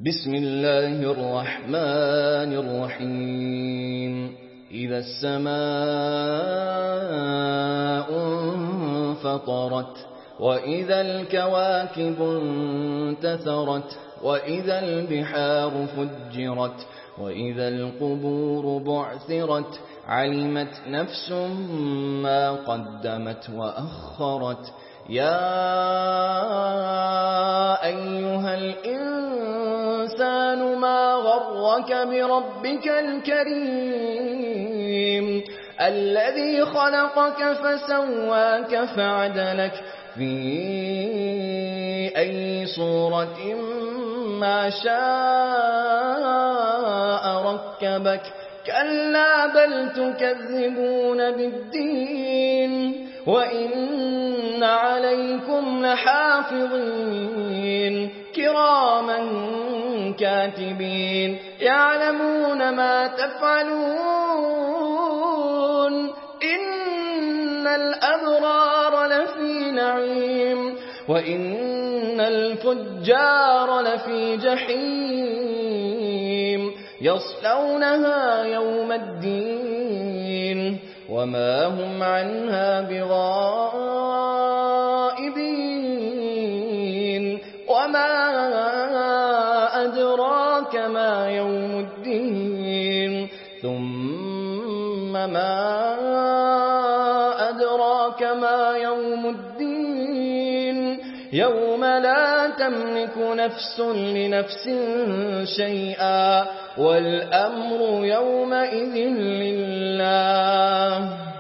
بسم الله الرحمن الرحيم إذا السماء انفطرت وإذا الكواكب انتثرت وإذا البحار فجرت وإذا القبور بعثرت علمت نفس ما قدمت وأخرت يا أيها الإنسان ما غرك بربك الكريم الذي خلقك فسواك فعدلك في أي صورة ما شاء ركبك كلا بل تكذبون بالدين وإن عليكم لحافظين كراما كاتبين يعلمون ما تفعلون إن الأبرار لفي نعيم وإن الفجار لفي جحيم يصلونها يوم الدين وما هم عنها بغائبين وما أدراك ما يوم الدين ثم ما أدراك ما يوم الدين يوم لا تملك نفس لنفس شيئا والأمر يومئذ لله